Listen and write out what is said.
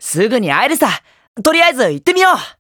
すぐに会えるさ。とりあえず行ってみよう。